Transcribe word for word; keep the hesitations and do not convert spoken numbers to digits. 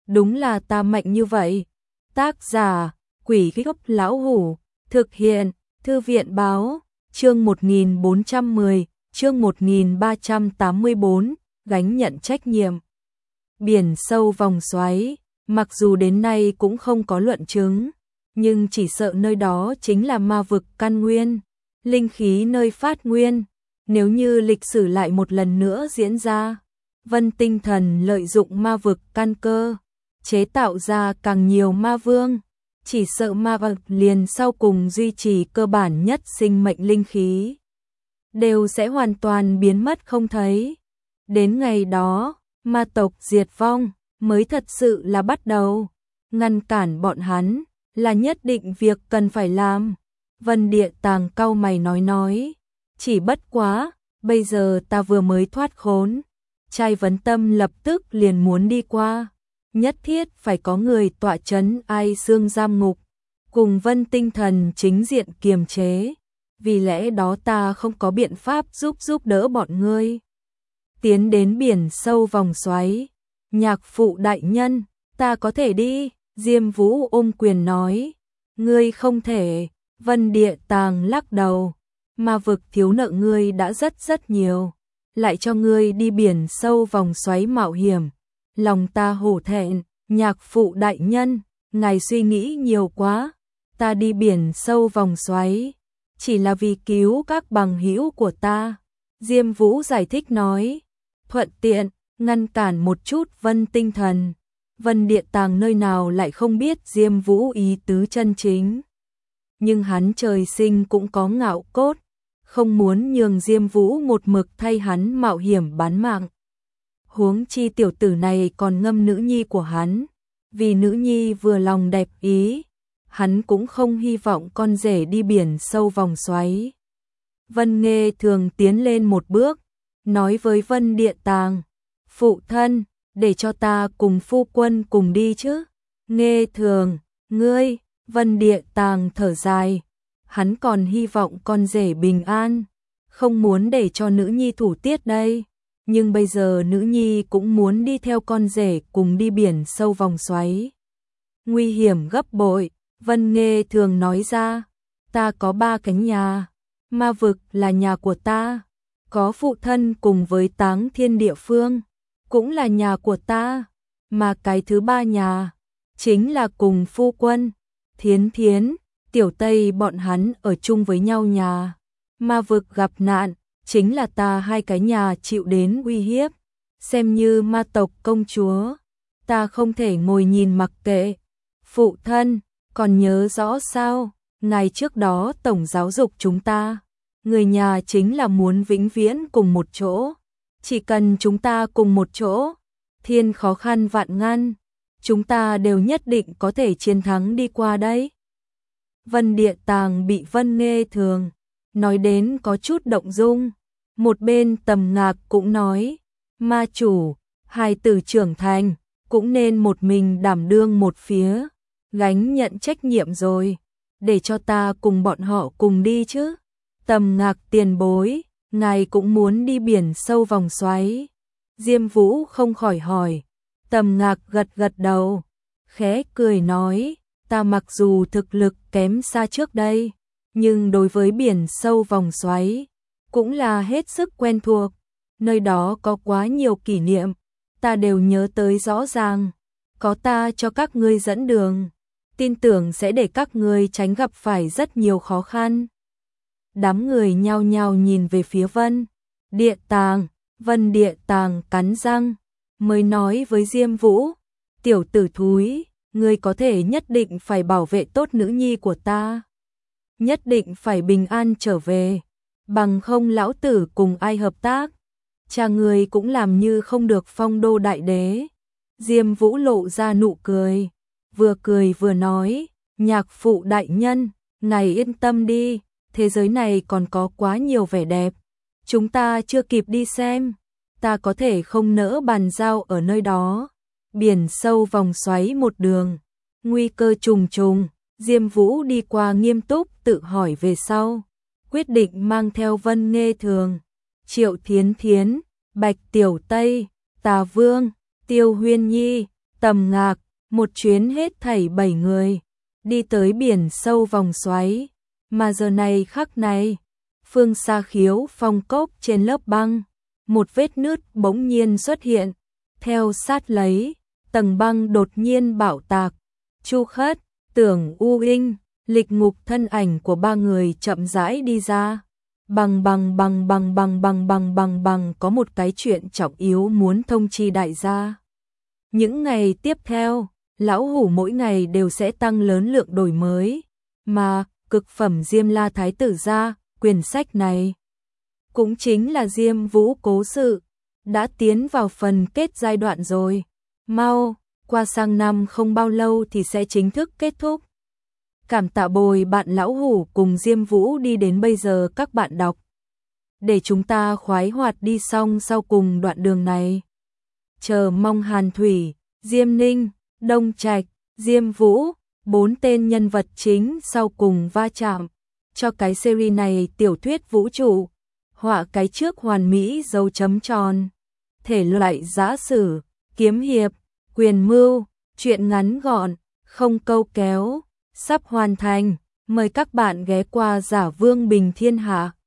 đúng là ta mạnh như vậy. Tác giả, Quỷ Gốc Lão Hủ, thực hiện, Thư viện Báo, chương một nghìn bốn trăm mười, chương một nghìn ba trăm tám mươi tư, gánh nhận trách nhiệm. Biển sâu vòng xoáy, mặc dù đến nay cũng không có luận chứng, nhưng chỉ sợ nơi đó chính là ma vực căn nguyên, linh khí nơi phát nguyên. Nếu như lịch sử lại một lần nữa diễn ra, Vân Tinh Thần lợi dụng ma vực căn cơ, chế tạo ra càng nhiều ma vương, chỉ sợ ma vực liền sau cùng duy trì cơ bản nhất sinh mệnh linh khí, đều sẽ hoàn toàn biến mất không thấy. Đến ngày đó, ma tộc diệt vong mới thật sự là bắt đầu. Ngăn cản bọn hắn là nhất định việc cần phải làm. Vân Địa Tàng cau mày nói nói, chỉ bất quá, bây giờ ta vừa mới thoát khốn. Trai Vấn Tâm lập tức liền muốn đi qua, nhất thiết phải có người tọa trấn Ai Xương giam ngục, cùng Vân Tinh Thần chính diện kiềm chế, vì lẽ đó ta không có biện pháp giúp giúp đỡ bọn ngươi. Tiến đến biển sâu vòng xoáy, Nhạc phụ đại nhân, ta có thể đi, Diêm Vũ ôm quyền nói, ngươi không thể. Vân Địa Tàng lắc đầu, ma vực thiếu nợ ngươi đã rất rất nhiều, lại cho ngươi đi biển sâu vòng xoáy mạo hiểm, lòng ta hổ thẹn. Nhạc phụ đại nhân, ngài suy nghĩ nhiều quá, ta đi biển sâu vòng xoáy chỉ là vì cứu các bằng hữu của ta. Diêm Vũ giải thích nói, thuận tiện ngăn cản một chút Vân Tinh Thần. Vân Địa Tàng nơi nào lại không biết Diêm Vũ ý tứ chân chính, nhưng hắn trời sinh cũng có ngạo cốt, không muốn nhường Diêm Vũ một mực thay hắn mạo hiểm bán mạng. Huống chi tiểu tử này còn ngâm nữ nhi của hắn, vì nữ nhi vừa lòng đẹp ý, hắn cũng không hy vọng con rể đi biển sâu vòng xoáy. Vân Nghê Thường tiến lên một bước, nói với Vân Địa Tàng, phụ thân, để cho ta cùng phu quân cùng đi chứ. Nghê Thường, ngươi. Vân Địa Tàng thở dài, hắn còn hy vọng con rể bình an, không muốn để cho nữ nhi thủ tiết đây, nhưng bây giờ nữ nhi cũng muốn đi theo con rể cùng đi biển sâu vòng xoáy. Nguy hiểm gấp bội. Vân Nghê Thường nói ra, ta có ba cánh nhà, ma vực là nhà của ta, có phụ thân cùng với Táng Thiên địa phương, cũng là nhà của ta, mà cái thứ ba nhà, chính là cùng phu quân, Thiến Thiến, Tiểu Tây bọn hắn ở chung với nhau nhà. Ma vực gặp nạn, chính là ta hai cái nhà chịu đến uy hiếp, xem như ma tộc công chúa, ta không thể ngồi nhìn mặc kệ. Phụ thân, còn nhớ rõ sao, ngày trước đó tổng giáo dục chúng ta, người nhà chính là muốn vĩnh viễn cùng một chỗ, chỉ cần chúng ta cùng một chỗ, thiên khó khăn vạn ngăn, chúng ta đều nhất định có thể chiến thắng đi qua đấy. Vân Địa Tàng bị Vân Nghê Thường nói đến có chút động dung, một bên Tầm Ngạc cũng nói, ma chủ, hài tử trưởng thành, cũng nên một mình đảm đương một phía, gánh nhận trách nhiệm rồi, để cho ta cùng bọn họ cùng đi chứ. Tầm Ngạc tiền bối, ngài cũng muốn đi biển sâu vòng xoáy. Diêm Vũ không khỏi hỏi. Tầm Ngạc gật gật đầu, khẽ cười nói, ta mặc dù thực lực kém xa trước đây, nhưng đối với biển sâu vòng xoáy, cũng là hết sức quen thuộc, nơi đó có quá nhiều kỷ niệm, ta đều nhớ tới rõ ràng, có ta cho các ngươi dẫn đường, tin tưởng sẽ để các ngươi tránh gặp phải rất nhiều khó khăn. Đám người nhao nhao nhìn về phía Vân Địa Tàng, Vân Địa Tàng cắn răng, mới nói với Diêm Vũ, tiểu tử thúi, ngươi có thể nhất định phải bảo vệ tốt nữ nhi của ta, nhất định phải bình an trở về, bằng không lão tử cùng ai hợp tác, cha ngươi cũng làm như không được phong đô đại đế. Diêm Vũ lộ ra nụ cười, vừa cười vừa nói, nhạc phụ đại nhân, ngài yên tâm đi, thế giới này còn có quá nhiều vẻ đẹp, chúng ta chưa kịp đi xem, ta có thể không nỡ bàn giao ở nơi đó. Biển sâu vòng xoáy một đường, nguy cơ trùng trùng, Diêm Vũ đi qua nghiêm túc tự hỏi về sau, quyết định mang theo Vân Nghê Thường, Triệu Thiến Thiến, Bạch Tiểu Tây, Tà Vương, Tiêu Huyên Nhi, Tầm Ngạc, một chuyến hết thảy bảy người, đi tới biển sâu vòng xoáy, mà giờ này khắc này, phương xa Khiếu Phong cốc trên lớp băng, một vết nứt bỗng nhiên xuất hiện, theo sát lấy, tầng băng đột nhiên bạo tạc. Chu Khất, Tưởng U Inh, Lịch Ngục thân ảnh của ba người chậm rãi đi ra. Bằng bằng bằng bằng bằng bằng bằng bằng bằng có một cái chuyện trọng yếu muốn thông chi đại gia. Những ngày tiếp theo, lão hủ mỗi ngày đều sẽ tăng lớn lượng đổi mới, mà cực phẩm Diêm La Thái tử gia, quyển sách này cũng chính là Diêm Vũ cố sự, đã tiến vào phần kết giai đoạn rồi. Mau, qua sang năm không bao lâu thì sẽ chính thức kết thúc. Cảm tạ bồi bạn lão hủ cùng Diêm Vũ đi đến bây giờ các bạn đọc. Để chúng ta khoái hoạt đi xong sau cùng đoạn đường này. Chờ mong Hàn Thủy, Diêm Ninh, Đông Trạch, Diêm Vũ, bốn tên nhân vật chính sau cùng va chạm. Cho cái series này tiểu thuyết vũ trụ, họa cái trước hoàn mỹ dấu chấm tròn. Thể loại giã sử, kiếm hiệp, quyền mưu, truyện ngắn gọn, không câu kéo, sắp hoàn thành. Mời các bạn ghé qua Giả Vương Bình Thiên Hạ.